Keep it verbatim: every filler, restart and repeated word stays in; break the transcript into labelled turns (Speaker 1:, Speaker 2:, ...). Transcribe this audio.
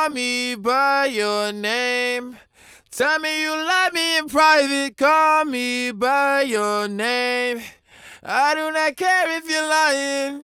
Speaker 1: call me by your name. Tell me you love me in private, call me by your name. I do not care if you're lying.